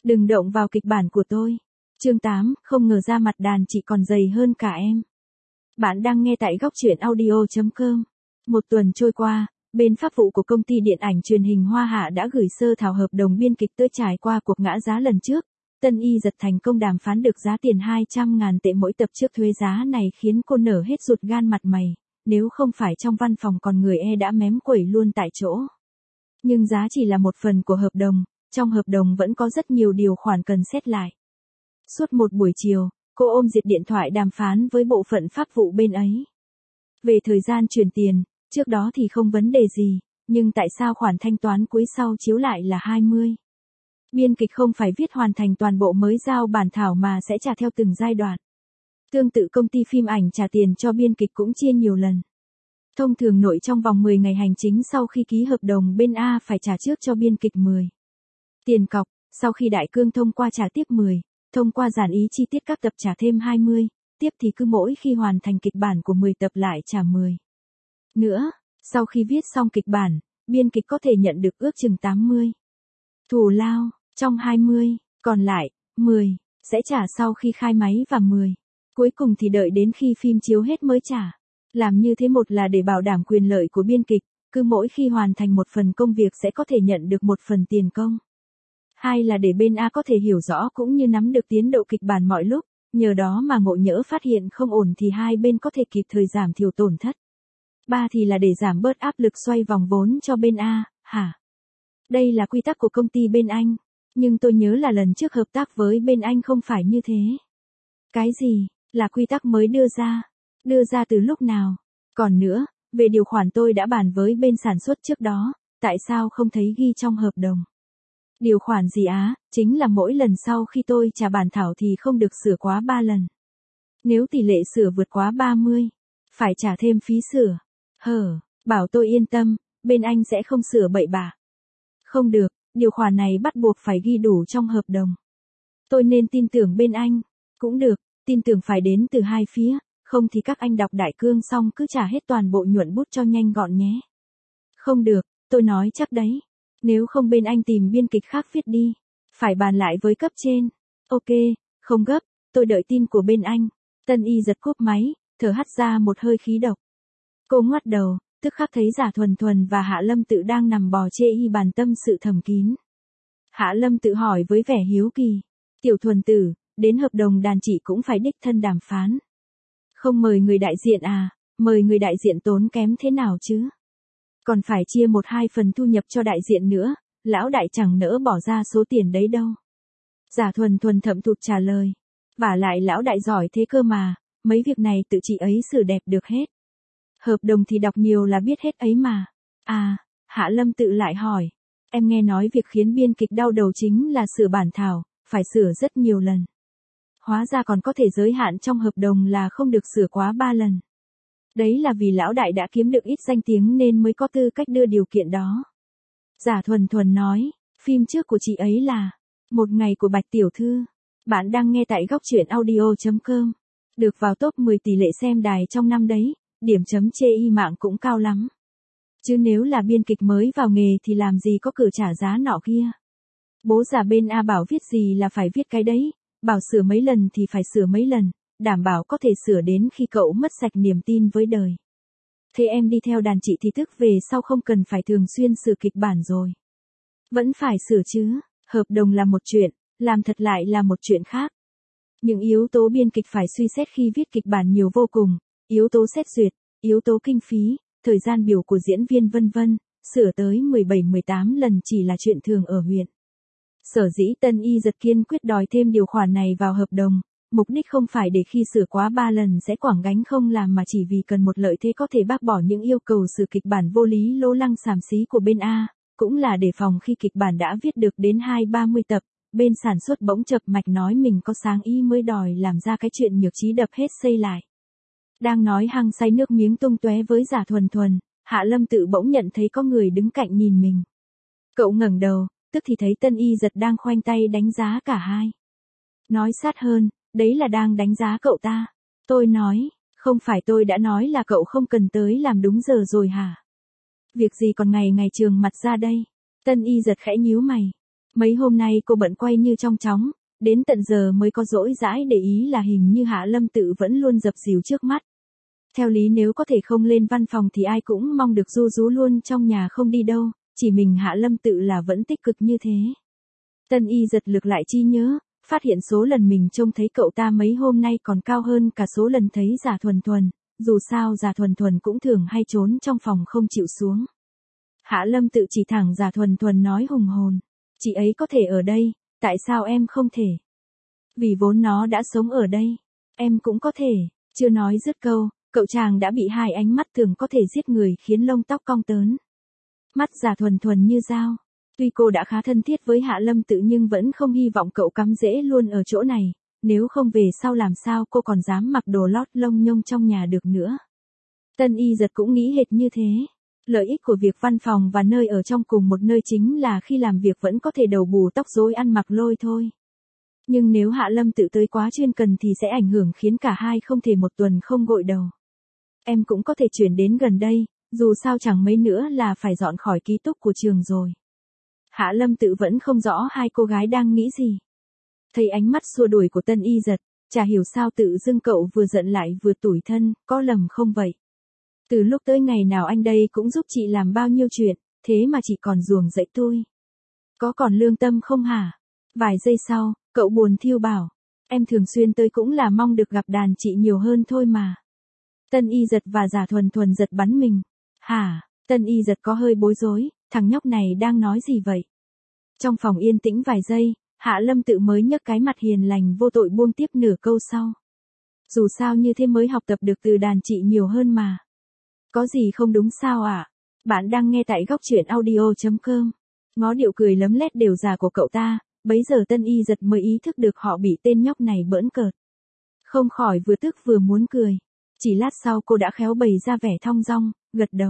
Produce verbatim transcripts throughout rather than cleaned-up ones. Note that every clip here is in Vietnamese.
Đừng động vào kịch bản của tôi. Chương tám, không ngờ ra mặt đàn chị còn dày hơn cả em. Bạn đang nghe tại góc truyện audio chấm com. Một tuần trôi qua, bên pháp vụ của công ty điện ảnh truyền hình Hoa Hạ đã gửi sơ thảo hợp đồng biên kịch tới trải qua cuộc ngã giá lần trước. Tân Y Dật thành công đàm phán được giá tiền hai trăm ngàn tệ mỗi tập trước thuế. Giá này khiến cô nở hết ruột gan mặt mày, nếu không phải trong văn phòng còn người e đã mém quẩy luôn tại chỗ. Nhưng giá chỉ là một phần của hợp đồng, trong hợp đồng vẫn có rất nhiều điều khoản cần xét lại. Suốt một buổi chiều, cô ôm diệt điện thoại đàm phán với bộ phận pháp vụ bên ấy. Về thời gian chuyển tiền, trước đó thì không vấn đề gì, nhưng tại sao khoản thanh toán cuối sau chiếu lại là hai mươi? Biên kịch không phải viết hoàn thành toàn bộ mới giao bản thảo mà sẽ trả theo từng giai đoạn. Tương tự công ty phim ảnh trả tiền cho biên kịch cũng chia nhiều lần. Thông thường nội trong vòng mười ngày hành chính sau khi ký hợp đồng bên A phải trả trước cho biên kịch mười. Tiền cọc, sau khi đại cương thông qua trả tiếp mười, thông qua giản ý chi tiết các tập trả thêm hai mươi, tiếp thì cứ mỗi khi hoàn thành kịch bản của mười tập lại trả mười. Nữa, sau khi viết xong kịch bản, biên kịch có thể nhận được ước chừng tám mươi. Thù lao, trong hai mươi, còn lại, mười, sẽ trả sau khi khai máy và mười. Cuối cùng thì đợi đến khi phim chiếu hết mới trả. Làm như thế một là để bảo đảm quyền lợi của biên kịch, cứ mỗi khi hoàn thành một phần công việc sẽ có thể nhận được một phần tiền công. Hai là để bên A có thể hiểu rõ cũng như nắm được tiến độ kịch bản mọi lúc, nhờ đó mà ngộ nhỡ phát hiện không ổn thì hai bên có thể kịp thời giảm thiểu tổn thất. Ba thì là để giảm bớt áp lực xoay vòng vốn cho bên A, hả? Đây là quy tắc của công ty bên Anh, nhưng tôi nhớ là lần trước hợp tác với bên Anh không phải như thế. Cái gì, là quy tắc mới đưa ra? Đưa ra từ lúc nào? Còn nữa, về điều khoản tôi đã bàn với bên sản xuất trước đó, tại sao không thấy ghi trong hợp đồng? Điều khoản gì á, chính là mỗi lần sau khi tôi trả bản thảo thì không được sửa quá ba lần. Nếu tỷ lệ sửa vượt quá ba mươi, phải trả thêm phí sửa. Hờ, bảo tôi yên tâm, bên Anh sẽ không sửa bậy bạ. Không được, điều khoản này bắt buộc phải ghi đủ trong hợp đồng. Tôi nên tin tưởng bên Anh. Cũng được, tin tưởng phải đến từ hai phía, không thì các anh đọc đại cương xong cứ trả hết toàn bộ nhuận bút cho nhanh gọn nhé. Không được, tôi nói chắc đấy. Nếu không bên Anh tìm biên kịch khác viết đi. Phải bàn lại với cấp trên. Ok, không gấp, tôi đợi tin của bên Anh. Tân Y giật cúp máy, thở hắt ra một hơi khí độc. Cô ngoắt đầu, tức khắc thấy Giả Thuần Thuần và Hạ Lâm Tự đang nằm bò chê y bàn tâm sự thầm kín. Hạ Lâm Tự hỏi với vẻ hiếu kỳ. Tiểu Thuần tử, đến hợp đồng đàn chị cũng phải đích thân đàm phán. Không mời người đại diện à, mời người đại diện tốn kém thế nào chứ? Còn phải chia một hai phần thu nhập cho đại diện nữa, lão đại chẳng nỡ bỏ ra số tiền đấy đâu. Giả Thuần Thuần thậm thụt trả lời. Vả lại lão đại giỏi thế cơ mà, mấy việc này tự chị ấy xử đẹp được hết. Hợp đồng thì đọc nhiều là biết hết ấy mà. À, Hạ Lâm Tự lại hỏi. Em nghe nói việc khiến biên kịch đau đầu chính là sửa bản thảo, phải sửa rất nhiều lần. Hóa ra còn có thể giới hạn trong hợp đồng là không được sửa quá ba lần. Đấy là vì lão đại đã kiếm được ít danh tiếng nên mới có tư cách đưa điều kiện đó. Giả Thuần Thuần nói, phim trước của chị ấy là Một Ngày của Bạch Tiểu Thư. Bạn đang nghe tại góc truyện audio chấm com. Được vào top mười tỷ lệ xem đài trong năm đấy, điểm chấm chê y mạng cũng cao lắm. Chứ nếu là biên kịch mới vào nghề thì làm gì có cử trả giá nọ kia. Bố già bên A bảo viết gì là phải viết cái đấy, bảo sửa mấy lần thì phải sửa mấy lần, đảm bảo có thể sửa đến khi cậu mất sạch niềm tin với đời. Thế em đi theo đàn chị thì tức về sau không cần phải thường xuyên sửa kịch bản rồi. Vẫn phải sửa chứ, hợp đồng là một chuyện, làm thật lại là một chuyện khác. Những yếu tố biên kịch phải suy xét khi viết kịch bản nhiều vô cùng, yếu tố xét duyệt, yếu tố kinh phí, thời gian biểu của diễn viên vân vân, sửa tới mười bảy mười tám lần chỉ là chuyện thường ở huyện. Sở dĩ Tân Y Dật kiên quyết đòi thêm điều khoản này vào hợp đồng, mục đích không phải để khi sửa quá ba lần sẽ quẳng gánh không làm mà chỉ vì cần một lợi thế có thể bác bỏ những yêu cầu sửa kịch bản vô lý lố lăng xàm xí của bên A, cũng là để phòng khi kịch bản đã viết được đến hai ba mươi tập, bên sản xuất bỗng chập mạch nói mình có sáng ý mới đòi làm ra cái chuyện nhược trí đập hết xây lại. Đang nói hăng say nước miếng tung tóe với Giả Thuần Thuần, Hạ Lâm Tự bỗng nhận thấy có người đứng cạnh nhìn mình. Cậu ngẩng đầu, tức thì thấy Tân Y Dật đang khoanh tay đánh giá cả hai. Nói sát hơn, đấy là đang đánh giá cậu ta. Tôi nói, không phải tôi đã nói là cậu không cần tới làm đúng giờ rồi hả? Việc gì còn ngày ngày trường mặt ra đây? Tân Y Dật khẽ nhíu mày. Mấy hôm nay cô bận quay như trong chóng, đến tận giờ mới có dỗi dãi để ý là hình như Hạ Lâm Tự vẫn luôn dập dìu trước mắt. Theo lý nếu có thể không lên văn phòng thì ai cũng mong được ru rú luôn trong nhà không đi đâu, chỉ mình Hạ Lâm Tự là vẫn tích cực như thế. Tân Y giật lược lại trí nhớ, phát hiện số lần mình trông thấy cậu ta mấy hôm nay còn cao hơn cả số lần thấy Giả Thuần Thuần, dù sao Giả Thuần Thuần cũng thường hay trốn trong phòng không chịu xuống. Hạ Lâm Tự chỉ thẳng Giả Thuần Thuần nói hùng hồn, chị ấy có thể ở đây, tại sao em không thể? Vì vốn nó đã sống ở đây, em cũng có thể, chưa nói dứt câu, cậu chàng đã bị hai ánh mắt thường có thể giết người khiến lông tóc cong tớn. Mắt Giả Thuần Thuần như dao. Tuy cô đã khá thân thiết với Hạ Lâm Tự nhưng vẫn không hy vọng cậu cắm rễ luôn ở chỗ này, nếu không về sau làm sao cô còn dám mặc đồ lót lông nhông trong nhà được nữa. Tân Y giật cũng nghĩ hệt như thế. Lợi ích của việc văn phòng và nơi ở trong cùng một nơi chính là khi làm việc vẫn có thể đầu bù tóc rối ăn mặc lôi thôi. Nhưng nếu Hạ Lâm Tự tới quá chuyên cần thì sẽ ảnh hưởng khiến cả hai không thể một tuần không gội đầu. Em cũng có thể chuyển đến gần đây, dù sao chẳng mấy nữa là phải dọn khỏi ký túc của trường rồi. Hạ Lâm Tự vẫn không rõ hai cô gái đang nghĩ gì. Thấy ánh mắt xua đuổi của Tân Y giật, chả hiểu sao tự dưng cậu vừa giận lại vừa tủi thân, có lầm không vậy? Từ lúc tới ngày nào anh đây cũng giúp chị làm bao nhiêu chuyện, thế mà chị còn ruồng rẫy tôi. Có còn lương tâm không hả? Vài giây sau, cậu buồn thiêu bảo, em thường xuyên tới cũng là mong được gặp đàn chị nhiều hơn thôi mà. Tân Y giật và Giả Thuần Thuần giật bắn mình. Hả? Tân Y giật có hơi bối rối, thằng nhóc này đang nói gì vậy? Trong phòng yên tĩnh vài giây, Hạ Lâm Tự mới nhấc cái mặt hiền lành vô tội buông tiếp nửa câu sau. Dù sao như thế mới học tập được từ đàn chị nhiều hơn mà. Có gì không đúng sao ạ? À? Bạn đang nghe tại góc truyện audio chấm com. Ngó điệu cười lấm lét đều già của cậu ta, bấy giờ Tân Y giật mới ý thức được họ bị tên nhóc này bỡn cợt. Không khỏi vừa tức vừa muốn cười. Chỉ lát sau cô đã khéo bày ra vẻ thong dong, gật đầu.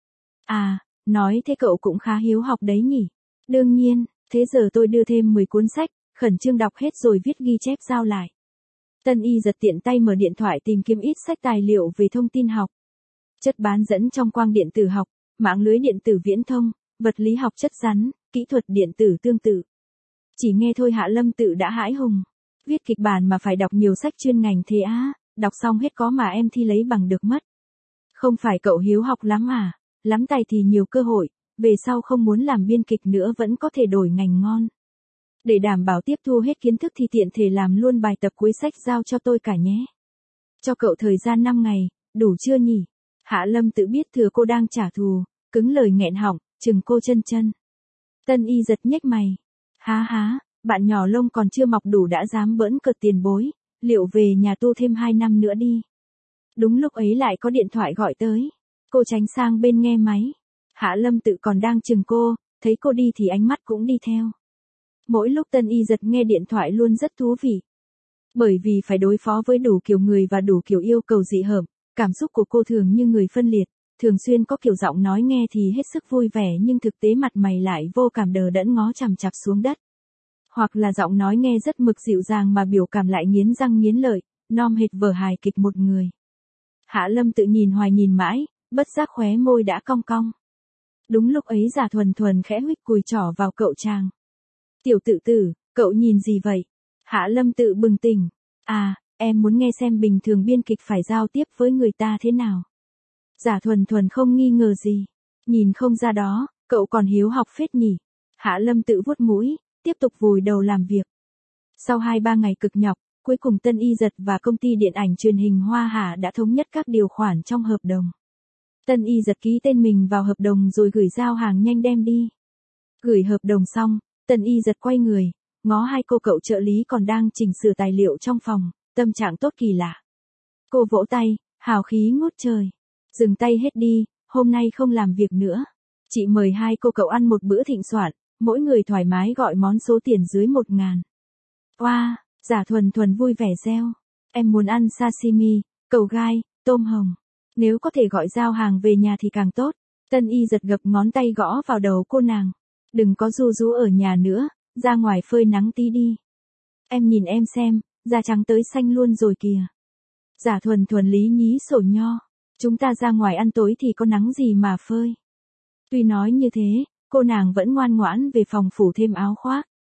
À, nói thế cậu cũng khá hiếu học đấy nhỉ? Đương nhiên, thế giờ tôi đưa thêm mười cuốn sách, khẩn trương đọc hết rồi viết ghi chép giao lại. Tân Y giật tiện tay mở điện thoại tìm kiếm ít sách tài liệu về thông tin học. Chất bán dẫn trong quang điện tử học, mạng lưới điện tử viễn thông, vật lý học chất rắn, kỹ thuật điện tử tương tự. Chỉ nghe thôi Hạ Lâm Tự đã hãi hùng. Viết kịch bản mà phải đọc nhiều sách chuyên ngành thế á, đọc xong hết có mà em thi lấy bằng được mất. Không phải cậu hiếu học lắm à, lắm tay thì nhiều cơ hội, về sau không muốn làm biên kịch nữa vẫn có thể đổi ngành ngon. Để đảm bảo tiếp thu hết kiến thức thì tiện thể làm luôn bài tập cuối sách giao cho tôi cả nhé. Cho cậu thời gian năm ngày, đủ chưa nhỉ? Hạ Lâm Tự biết thừa cô đang trả thù, cứng lời nghẹn họng, chừng cô chân chân. Tân Y giật nhếch mày. Há há, bạn nhỏ lông còn chưa mọc đủ đã dám bỡn cợt tiền bối, liệu về nhà tu thêm hai năm nữa đi. Đúng lúc ấy lại có điện thoại gọi tới. Cô tránh sang bên nghe máy. Hạ Lâm Tự còn đang chừng cô, thấy cô đi thì ánh mắt cũng đi theo. Mỗi lúc Tân Y giật nghe điện thoại luôn rất thú vị. Bởi vì phải đối phó với đủ kiểu người và đủ kiểu yêu cầu dị hợm, cảm xúc của cô thường như người phân liệt, thường xuyên có kiểu giọng nói nghe thì hết sức vui vẻ nhưng thực tế mặt mày lại vô cảm đờ đẫn ngó chằm chằm xuống đất. Hoặc là giọng nói nghe rất mực dịu dàng mà biểu cảm lại nghiến răng nghiến lợi, nom hệt vở hài kịch một người. Hạ Lâm Tự nhìn hoài nhìn mãi, bất giác khóe môi đã cong cong. Đúng lúc ấy Giả Thuần Thuần khẽ huých cùi trỏ vào cậu chàng. Tiểu Tự tử, cậu nhìn gì vậy? Hạ Lâm Tự bừng tỉnh. À, em muốn nghe xem bình thường biên kịch phải giao tiếp với người ta thế nào. Giả Thuần Thuần không nghi ngờ gì. Nhìn không ra đó, cậu còn hiếu học phết nhỉ. Hạ Lâm Tự vuốt mũi, tiếp tục vùi đầu làm việc. Sau hai ba ngày cực nhọc, cuối cùng Tân Y giật và công ty điện ảnh truyền hình Hoa Hà đã thống nhất các điều khoản trong hợp đồng. Tân Y giật ký tên mình vào hợp đồng rồi gửi giao hàng nhanh đem đi. Gửi hợp đồng xong, Tân Y giật quay người, ngó hai cô cậu trợ lý còn đang chỉnh sửa tài liệu trong phòng, tâm trạng tốt kỳ lạ. Cô vỗ tay, hào khí ngút trời. Dừng tay hết đi, hôm nay không làm việc nữa. Chị mời hai cô cậu ăn một bữa thịnh soạn, mỗi người thoải mái gọi món số tiền dưới một ngàn. Oa, wow, Giả Thuần Thuần vui vẻ reo. Em muốn ăn sashimi, cầu gai, tôm hồng. Nếu có thể gọi giao hàng về nhà thì càng tốt. Tân Y giật gập ngón tay gõ vào đầu cô nàng. Đừng có ru rú ở nhà nữa, ra ngoài phơi nắng tí đi. Em nhìn em xem, da trắng tới xanh luôn rồi kìa. Giả Thuần Thuần lý nhí sổ nho. Chúng ta ra ngoài ăn tối thì có nắng gì mà phơi. Tuy nói như thế, cô nàng vẫn ngoan ngoãn về phòng phủ thêm áo khoác.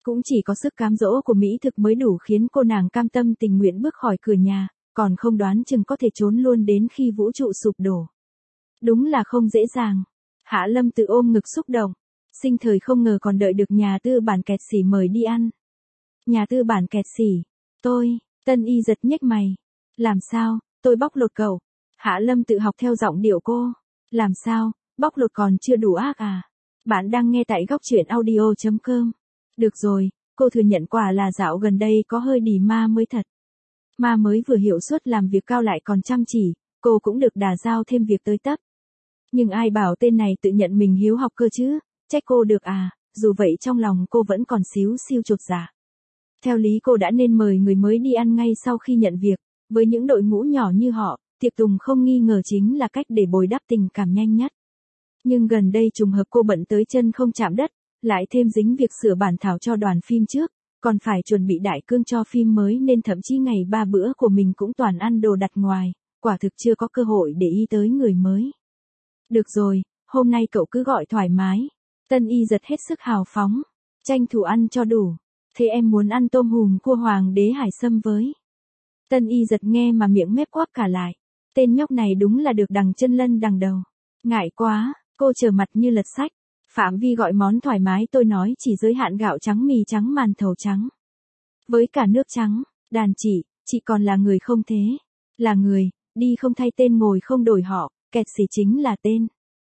Cũng chỉ có sức cám dỗ của mỹ thực mới đủ khiến cô nàng cam tâm tình nguyện bước khỏi cửa nhà, còn không đoán chừng có thể trốn luôn đến khi vũ trụ sụp đổ. Đúng là không dễ dàng. Hạ Lâm tự ôm ngực xúc động. Sinh thời không ngờ còn đợi được nhà tư bản kẹt xỉ mời đi ăn. Nhà tư bản kẹt xỉ. Tôi, Tân Y giật nhếch mày. Làm sao, tôi bóc lột cậu. Hạ Lâm tự học theo giọng điệu cô. Làm sao, bóc lột còn chưa đủ ác à? Bạn đang nghe tại góc truyện audio chấm com. Được rồi, cô thừa nhận quả là dạo gần đây có hơi đì ma mới thật. Ma mới vừa hiệu suất làm việc cao lại còn chăm chỉ, cô cũng được đà giao thêm việc tới tấp. Nhưng ai bảo tên này tự nhận mình hiếu học cơ chứ, trách cô được à, dù vậy trong lòng cô vẫn còn xíu xiu chột dạ. Theo lý cô đã nên mời người mới đi ăn ngay sau khi nhận việc, với những đội ngũ nhỏ như họ, tiệc tùng không nghi ngờ chính là cách để bồi đắp tình cảm nhanh nhất. Nhưng gần đây trùng hợp cô bận tới chân không chạm đất, lại thêm dính việc sửa bản thảo cho đoàn phim trước, còn phải chuẩn bị đại cương cho phim mới nên thậm chí ngày ba bữa của mình cũng toàn ăn đồ đặt ngoài, quả thực chưa có cơ hội để ý tới người mới. Được rồi, hôm nay cậu cứ gọi thoải mái. Tân Y giật hết sức hào phóng, tranh thủ ăn cho đủ. Thế em muốn ăn tôm hùm cua hoàng đế hải sâm với. Tân Y giật nghe mà miệng mép quắc cả lại. Tên nhóc này đúng là được đằng chân lân đằng đầu. Ngại quá, cô trở mặt như lật sách. Phạm vi gọi món thoải mái tôi nói chỉ giới hạn gạo trắng mì trắng màn thầu trắng. Với cả nước trắng, đàn chị, chị còn là người không thế. Là người, đi không thay tên ngồi không đổi họ, kẹt xỉ chính là tên.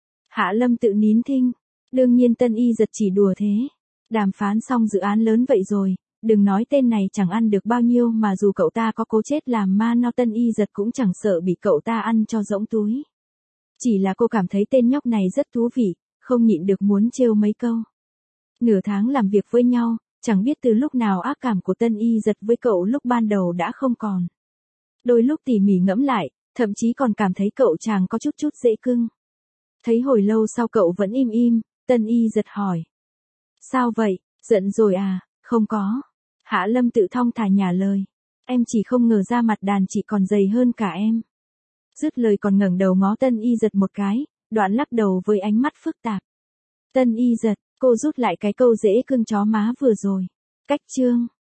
Hạ Lâm tự nín thinh. Đương nhiên Tân Y giật chỉ đùa thế. Đàm phán xong dự án lớn vậy rồi, đừng nói tên này chẳng ăn được bao nhiêu mà dù cậu ta có cố chết làm ma no Tân Y giật cũng chẳng sợ bị cậu ta ăn cho rỗng túi. Chỉ là cô cảm thấy tên nhóc này rất thú vị, không nhịn được muốn trêu mấy câu. Nửa tháng làm việc với nhau, chẳng biết từ lúc nào ác cảm của Tân Y giật với cậu lúc ban đầu đã không còn. Đôi lúc tỉ mỉ ngẫm lại, thậm chí còn cảm thấy cậu chàng có chút chút dễ cưng. Thấy hồi lâu sau cậu vẫn im im, Tân Y giật hỏi. Sao vậy, giận rồi à? Không có. Hạ Lâm tự thong thả nhả lời. Em chỉ không ngờ ra mặt đàn chị còn dày hơn cả em. Dứt lời còn ngẩng đầu ngó Tân Y giật một cái, đoạn lắc đầu với ánh mắt phức tạp. Tân Y giật, cô rút lại cái câu dễ cưng chó má vừa rồi. Cách chương.